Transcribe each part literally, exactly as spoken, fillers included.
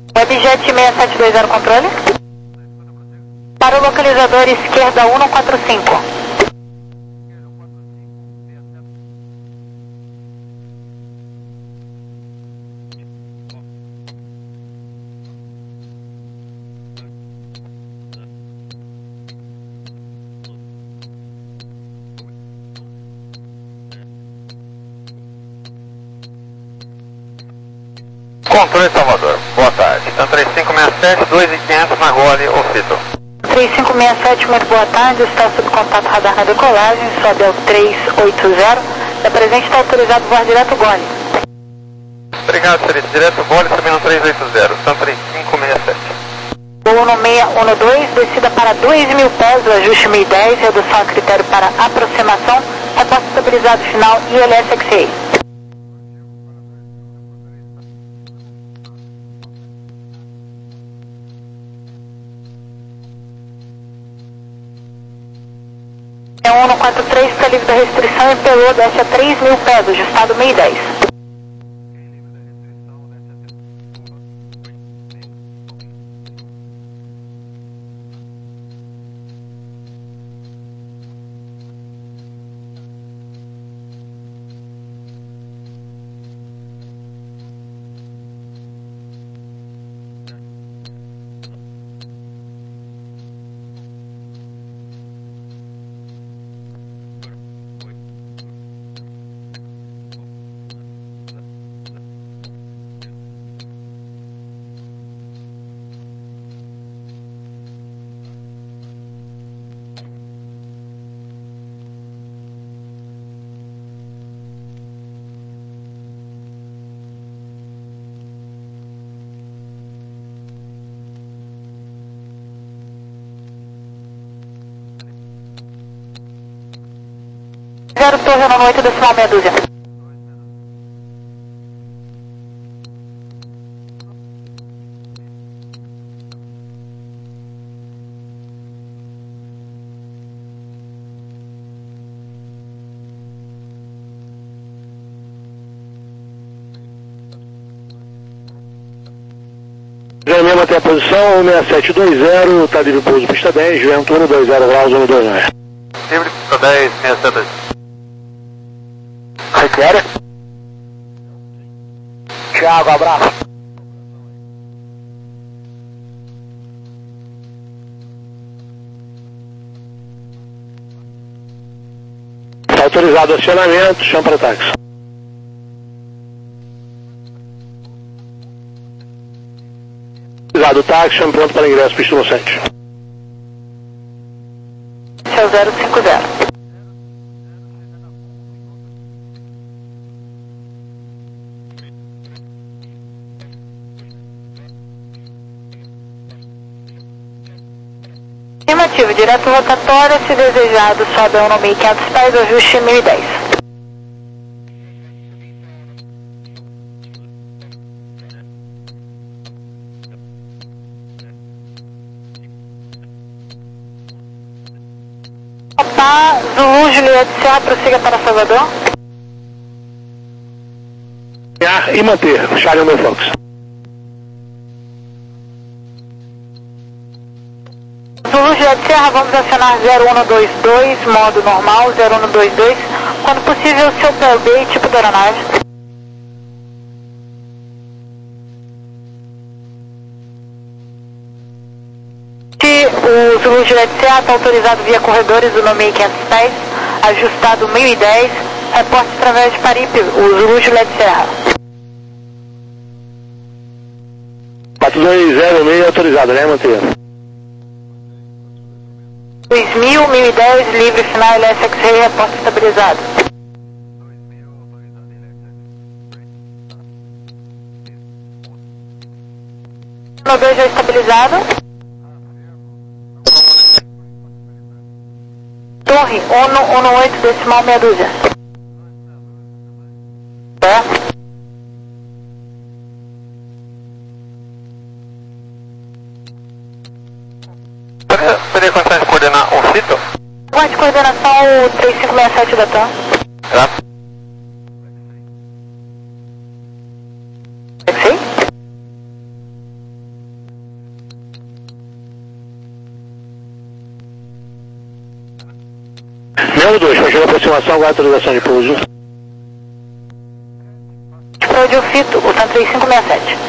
Webjet seis sete dois zero controle. Para o localizador esquerda um não quatro cinco. Controle Salvador, boa tarde. Então três cinco seis sete, dois mil e quinhentos na Gole, Ocito. três cinco seis sete, muito boa tarde. Está sob contato radar na decolagem, sobe ao três oito zero. Da presente está autorizado voar direto Gole. Obrigado, serviço direto Gole, subindo no três oito zero, então três cinco seis sete. Voo no seis um dois, descida para dois mil pés, o ajuste mil e dez, redução a critério para aproximação, reposto estabilizado final I L S X A. um um quatro três está livre da restrição e pelou, desce a três mil pés, ajustado mil e dez. zero Torre na noite, decimal meia dúzia. zero seis mantém a posição, seis sete dois zero, está livre pouso pista dez, vento um dois zero graus, um dois zero. Livre pista dez, seis sete dois. Requer? Thiago, abraço. Está autorizado o acionamento, chama para táxi. Autorizado o táxi, chama pronto para ingresso, pista sete. Seu zero cinco zero. Afirmativo, direto rotatória, se desejado, sobe ao no mil e quinhentos pés, ajuste mil e dez. Opa, Zulu, Juliette Serra, prossiga para Salvador. E manter, Charlie meu Fox. Zulu, Juliette Serra, vamos acionar zero um dois dois, modo normal, zero um dois dois, quando possível, seu P L B e tipo de aeronave. Se o Zulu, Juliette Serra está autorizado via corredores do no mil e quinhentos pés, ajustado mil e dez, reporte através de Paripe, o Zulu, Juliette Serra. quatro dois zero seis autorizado, né, manter? dois mil, mil e dez, livre final L S X A, reporte estabilizado. No dois já estabilizado. Torre, um um oito, decimal meia dúzia. É. Poderia começar a coordenar o Cito? Guarde coordenação o três cinco seis sete da T A M. Tá. aproximação, agora autorização de pouso. De Ofito, o Santa três cinco seis sete.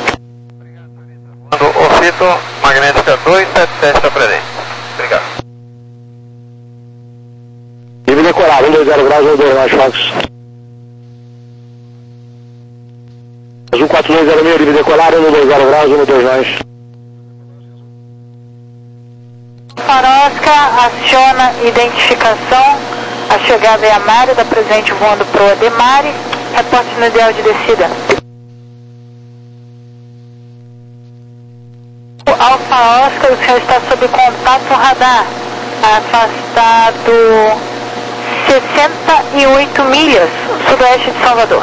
Ofito, magnética dois sete sete para presente. Obrigado. Nível decolado, um dois zero graus, um dois nove, Fox. um quatro dois zero seis, nível decolado, um dois zero graus, um dois nove. Farosca aciona identificação, a chegada é a Mari, da presente voando pro Ademari, reporte no ideal de descida. O Alfa Oscar, o senhor está sob contato radar, afastado sessenta e oito milhas, sudoeste de Salvador.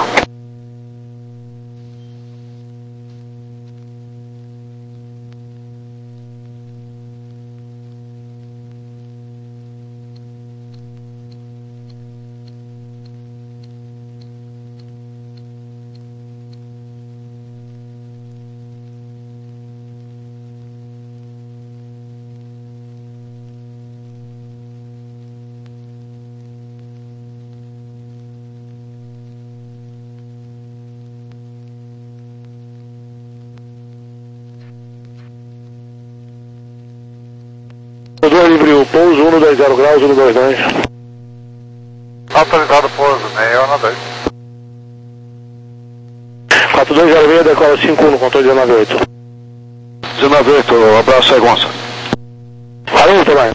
Livre o pouso, um dois zero graus, um dois nove. Autorizado pouso, meio um dois. quatro dois zero seis, decola cinco um no controle dezenove oito. dezenove oito, abraço aí, Gonça. Valeu, também.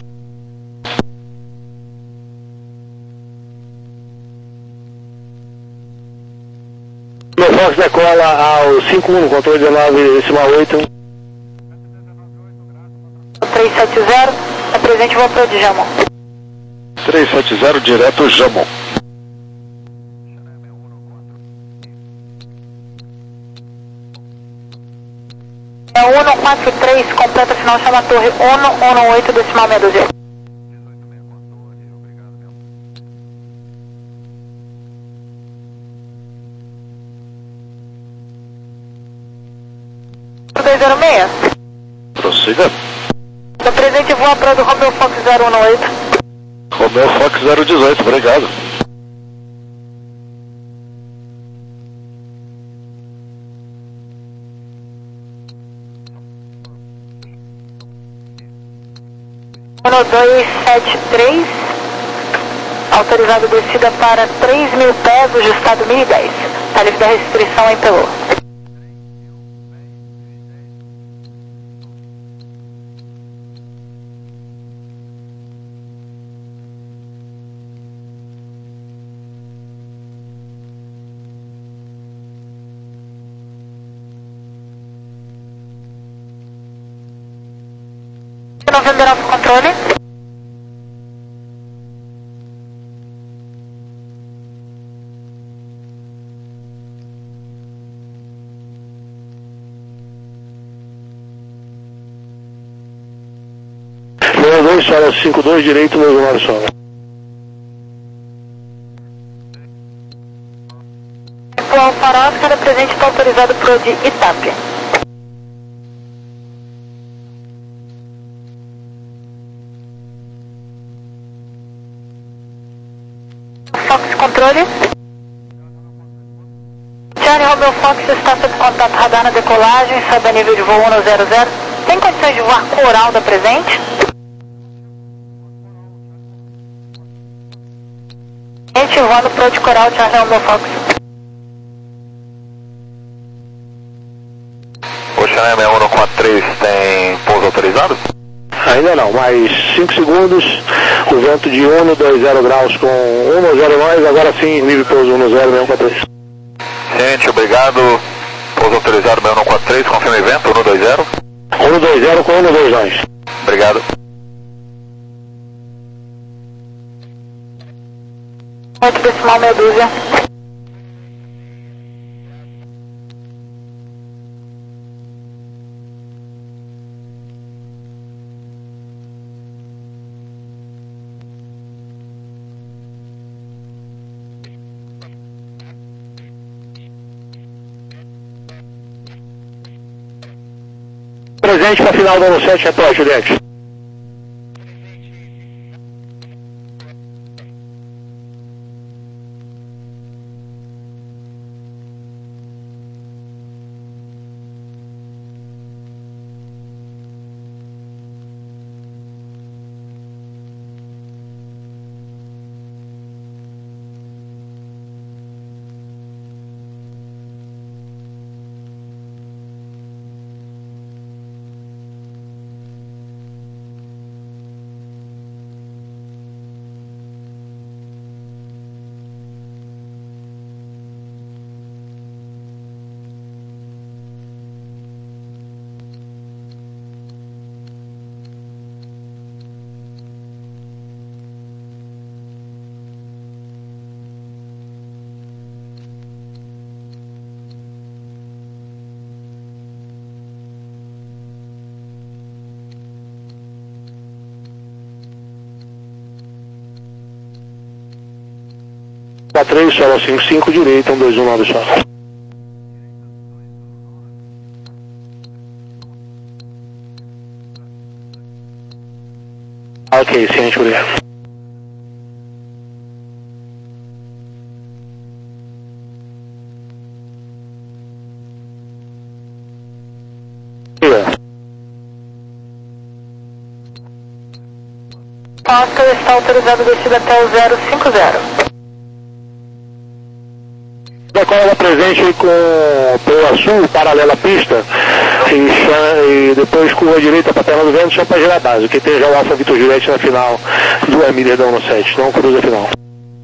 Meu Fox decola ao cinco um no controle dezenove decimal oito. três sete zero, é presente, vou para o Jamon. três sete zero, direto Jamon. É um um quatro três, completa final, chama a torre um um oito, decimal meia dúzia. dois zero seis. Prossiga. Da presente voa para do Romeo Fox zero um oito. Romeo Fox zero dezoito, obrigado. um dois sete três, autorizado descida para três mil pés, ajustado mil e dez. Está livre da restrição em Pelô. Novembro nosso controle. Número dois, solo cinco dois, direito, número nove solo. O Alfa Oscar, presente, está autorizado para o de Itápia. Fox controle. Charlie Romeo Fox está sob contato radar na decolagem, sobe a nível de voo um zero zero. Tem condições de voar coral da presente? Gente, voando pro de coral, Charlie Romeo Fox. O China seis um quatro três tem pouso autorizado? Ainda não, mais cinco segundos, o vento de um dois zero graus com um zero nove, agora sim, nível pouso um zero seis um quatro três. Ciente, obrigado. Pouso autorizado seis um quatro três, confirma o vento, um dois zero. um dois zero com um dois nove. Obrigado. oito decimal meia dúzia. Presente para final do ano sete, retorno, Juliette. quatro três, solo cinco cinco, direita, um dois um nove solo. Ok, ciente, obrigado. Oscar está autorizado descida até o zero cinco zero. Decola presente com Poa Sul, paralela à pista, e, e depois curva direita para a perna do vento, só para girar a base, que tem já o Alfa Vitor Juliette na final do Emília da um sete, não cruza a final.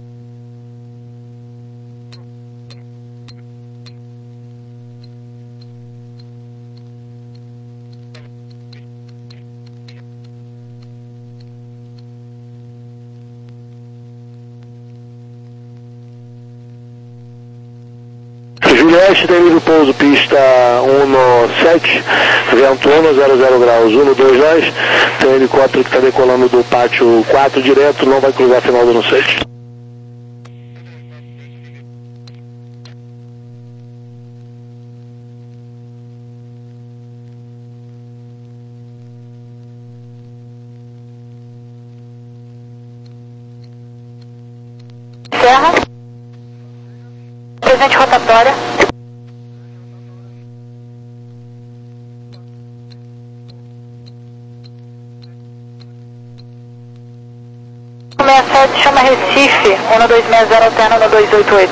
Juliette tem livre pouso, pista um sete, vento um, zero zero graus, um dois dois, tem um helicóptero que está decolando do pátio quatro direto, não vai cruzar a final do um sete. Serra. Presente rotatória. um seis sete chama Recife, um dois seis zero alterna um dois oito oito.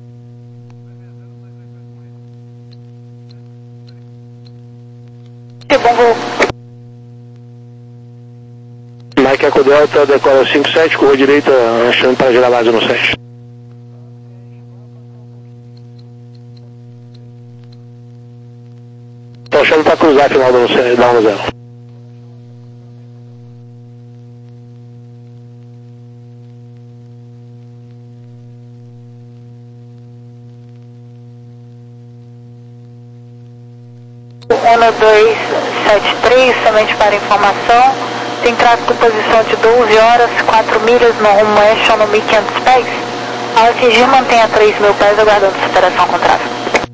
Bom voo. Mike Eco Delta, decola cinco sete, curva direita, achando para girar base no sete. Estou achando para cruzar a final da um zero. um dois sete três, somente para informação, tem tráfego posição de doze horas, quatro milhas no rumo oeste, no mil e quinhentos pés. Ao atingir, mantenha três mil pés, aguardando superação com tráfego.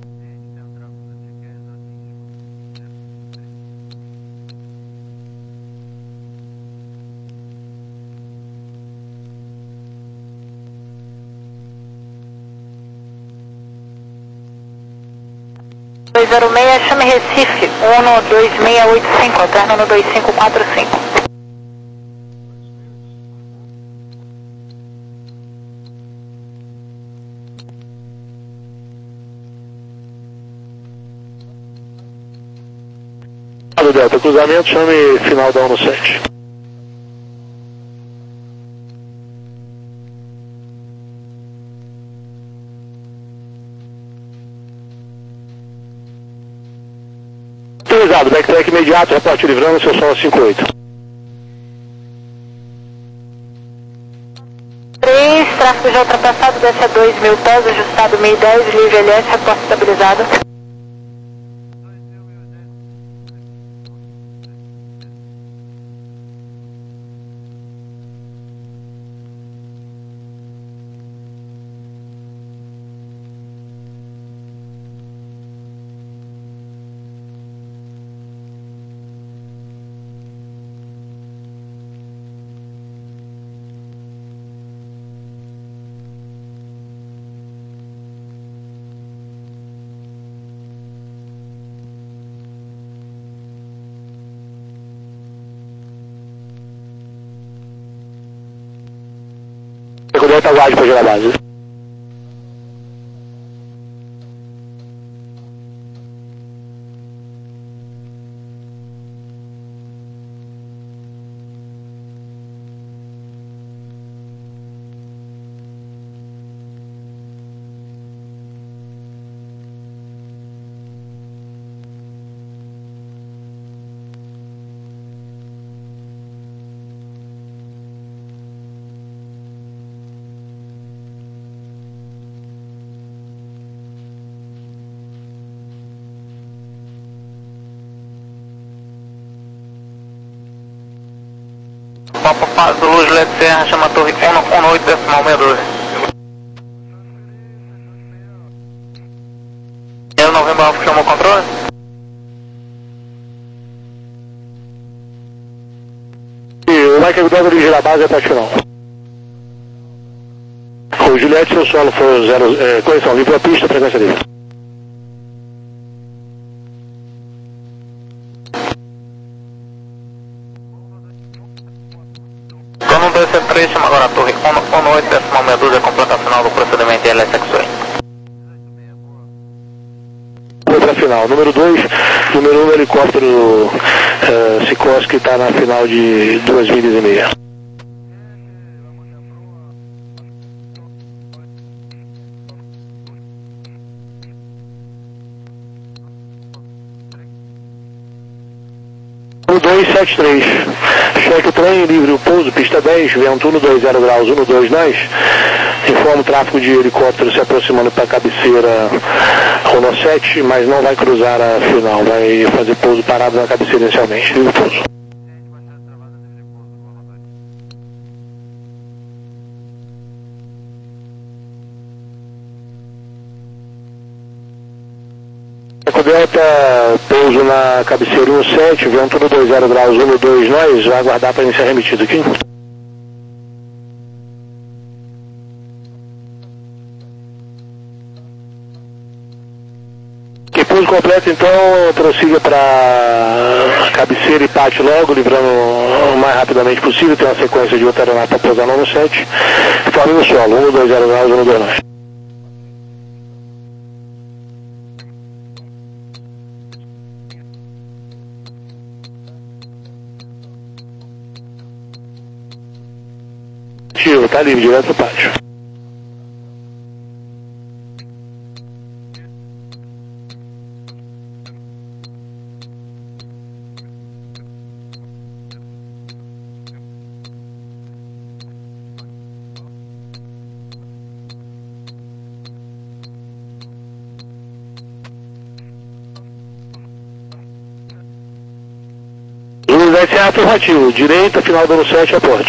dois zero seis, chame Recife, um dois seis oito cinco, alterna um dois cinco quatro cinco. Delta, cruzamento, chame final da um sete. Autorizado, backtrack imediato, reporte livrando, seu solo cinco oito. três, tráfego já ultrapassado, desce a dois mil pés, ajustado mil e dez, livre L S, reporte estabilizado. Eco Delta, aguarde para girar a base. Papa Paz do Luz Led Serra, chama Torre um oito decimal sessenta e dois. Pode dirigir a base até o final. O Juliette, seu solo foi zero, é, correção, livre a pista, frequência livre. Cano um dois sete três, chama agora a torre um oito, décima meia dúzia, completa final do procedimento L S X-Way. Outra final. Número dois, número um, helicóptero uh, Sikorsky está na final de duas milhas e meia. dois sete três, cheque o trem, livre o pouso, pista dez, vento um dois zero graus, um dois nós, informa o tráfego de helicóptero se aproximando para a cabeceira Renault sete, mas não vai cruzar a final, vai fazer pouso parado na cabeceira inicialmente, livre o pouso. Delta, pouso na cabeceira um sete, vento um dois zero graus, um dois nós, vai aguardar para iniciar remetido aqui. Que pouso completo, então, prossiga para a cabeceira e parte logo, livrando o mais rapidamente possível, tem uma sequência de outra aeronave para pousar no sete, forme no solo, um dois zero graus, um dois nós. Está livre, direto para o pátio. Vai ser afirmativo, direita, final do sete, aporte.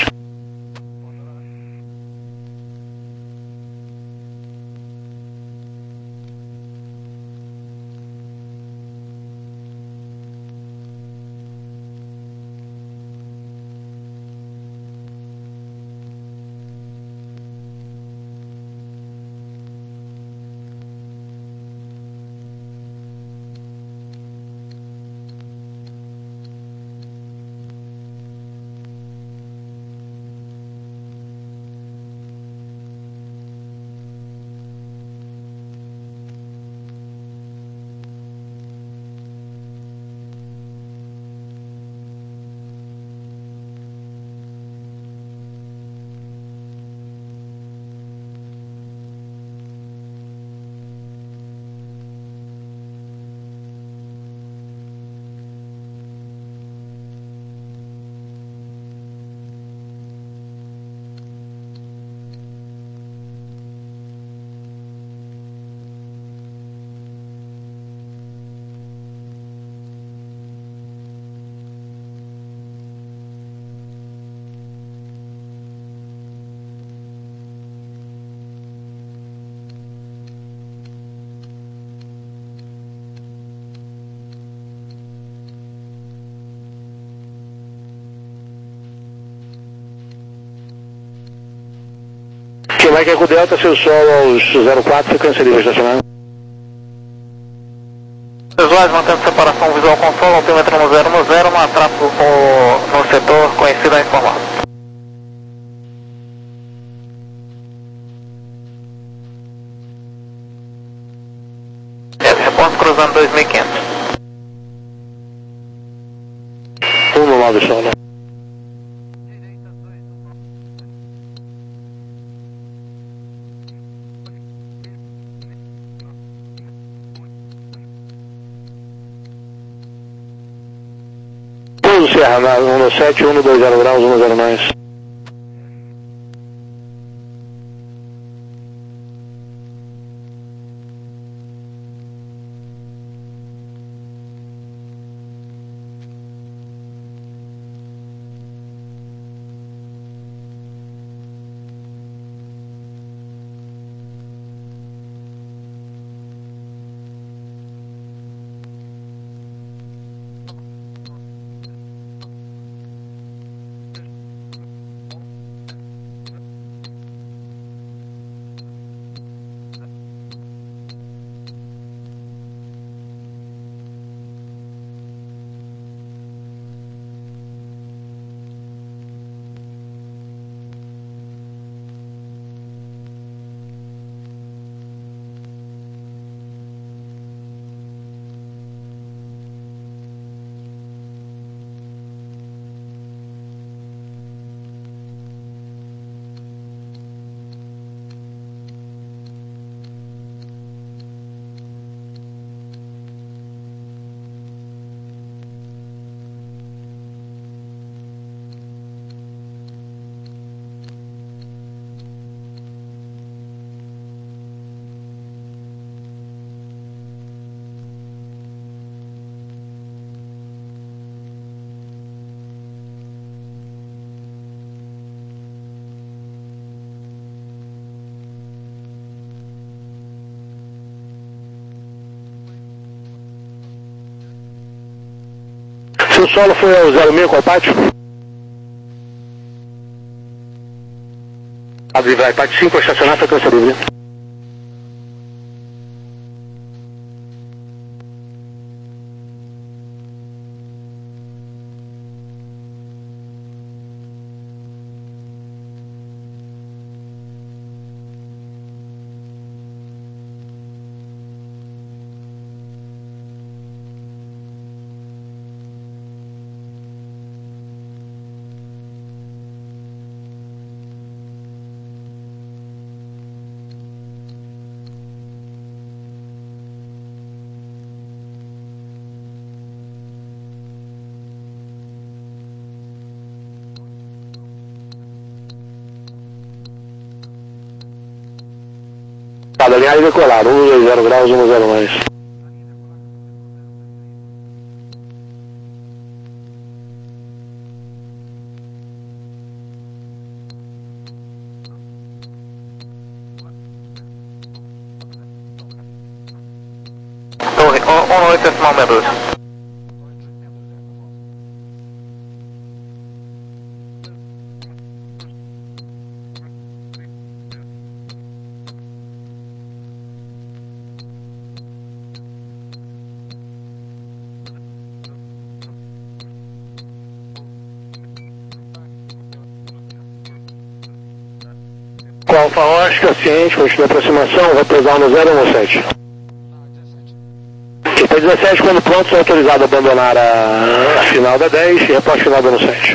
Vai que é com o Delta, seu solo aos zero quatro, frequência livre estacionário. Visuais, mantendo separação visual com solo, altímetro no zero no zero, no tráfego no setor conhecido a informar. Reponto cruzando dois mil e quinhentos. um no nove solo. Serra, na um sete, um dois zero graus, um zero nós. o solo foi ao zero seis, qual pátio? Abre vai, pátio cinco, estacionar, frequência livre. Da linha decolada, um dois zero graus, um zero mais. Torre, um oito decimal meia dois. Alfa Oscar, ciente, continua a aproximação, vai pesar no zero um sete. E para dezessete, quando pronto, são autorizados a abandonar a, a final da dez e após final da sete.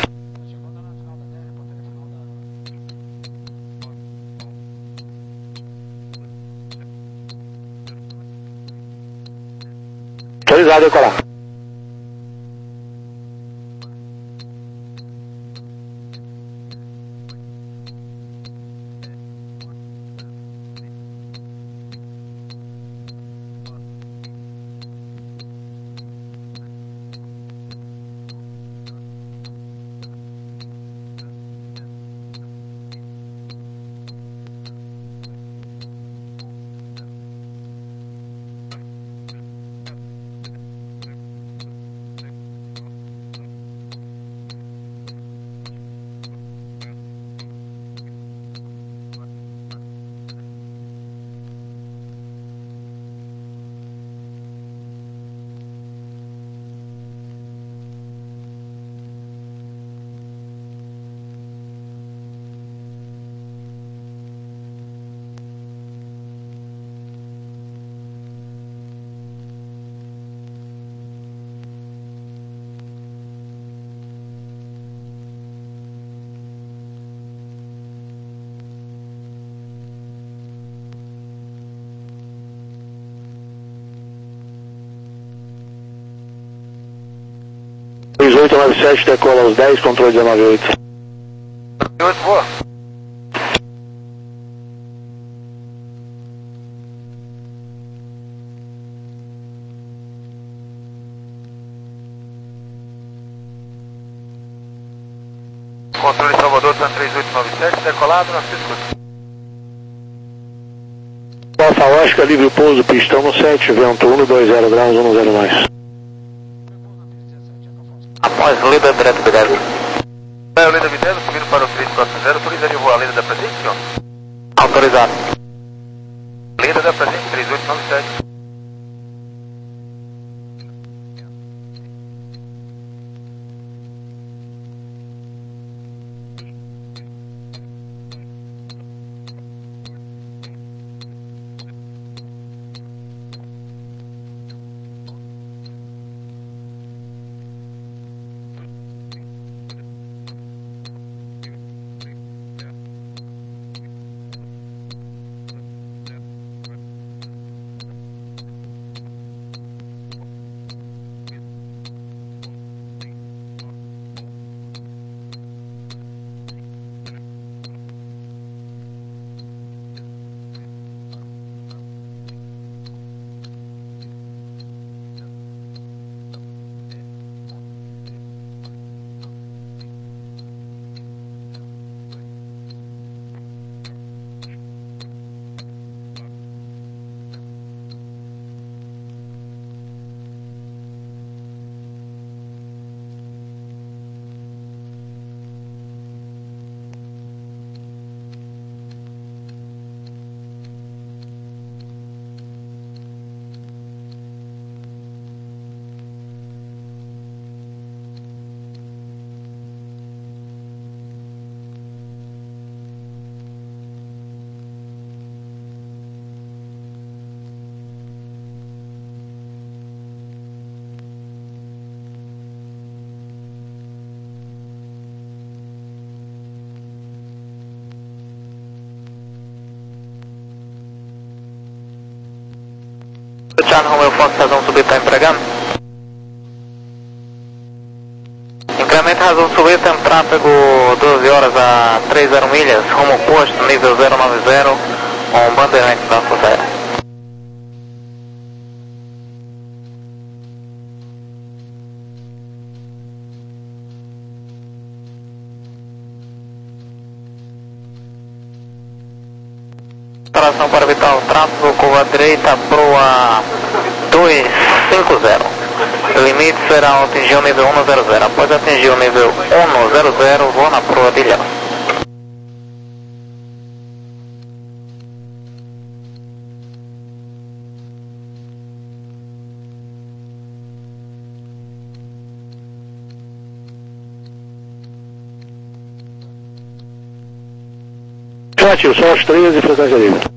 Autorizado a decolar. oito nove sete, decola aos dez, controle dezenove oito. oito, boa. Controle Salvador, tá três oito nove sete, decolado, Francisco. Alfa Oscar, livre pouso, pistão no sete, vento um dois zero graus, um zero mais. Após Leda direto Videlo. É o Leda Videlo, subindo para o três quatro zero, autorizaria voar a Leda da presente, senhor? Autorizado. Leda da presente, três oito nove sete. Charlie Romeo Fox, razão subir, está empregando? Incremento razão subir, tem tráfego doze horas a trinta milhas, rumo posto, nível zero nove zero, com bandeirante da Força Aérea. Operação para evitar o tráfego, curva à direita, proa duzentos e cinquenta. O limite será atingir o nível cento. Após atingir o nível cento, vou na proa de Ilhéus. Ativo, são os treze e frequência livre.